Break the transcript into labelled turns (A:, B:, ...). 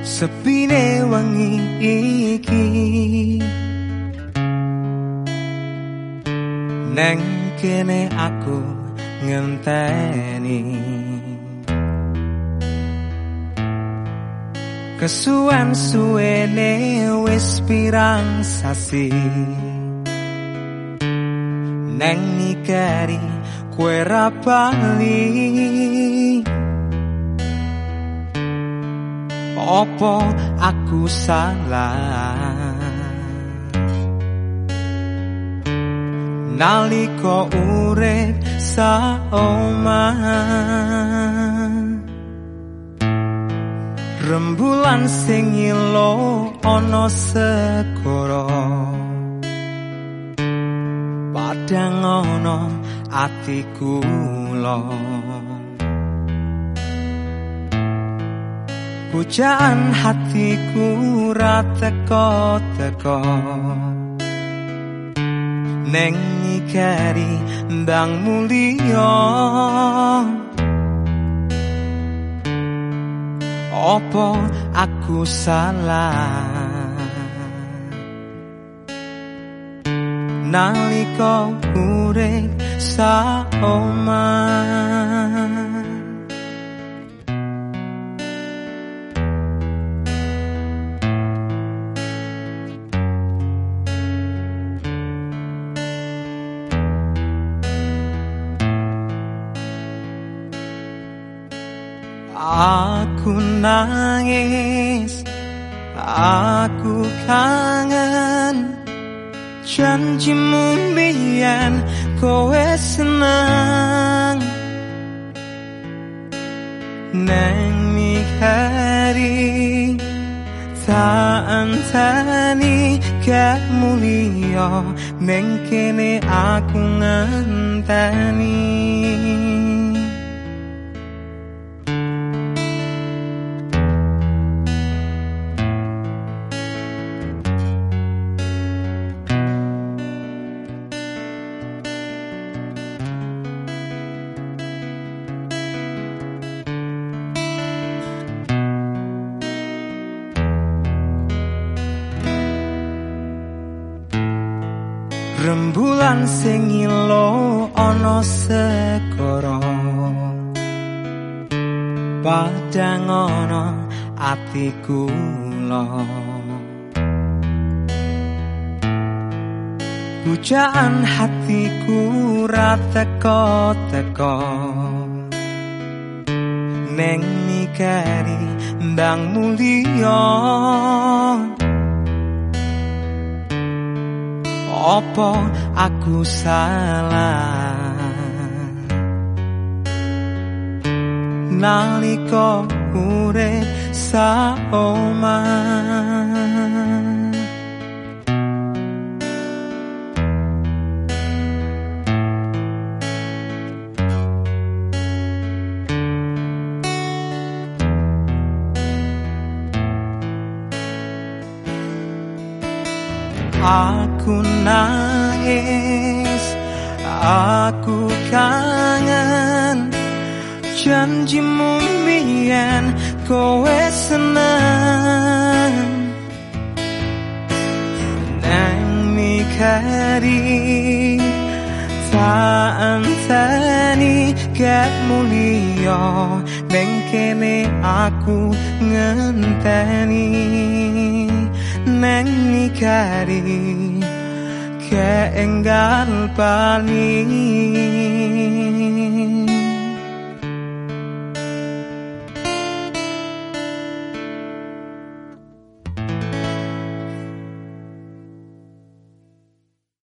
A: sepine wengi iki neng kene aku ngenteni kesuwen suwene wis pirang sasi neng mikiri kowe ra bali opo aku salah nalika urip saomah rembulan sing ilo ana segara padang ana atiku lo pujaan hatiku ra teko-teko neng mikiri ndang mulya opo aku salah nalika urip saomah aku nangis, aku kangen janjimu biyen kowe seneng neng mikiri tak antani gak mulia neng kene aku ngenteni rembulan sing ilo ana segara padang ana atiku lo pujaan hatiku ra teko-teko neng mikiri ndang mulya opo aku salah nalika urip saomah aku nangis, aku kangen janjimu biyen kowe seneng nang mikiri tak anteni gak mulia neng kene aku ngenteni neng mikiri ke enggal bali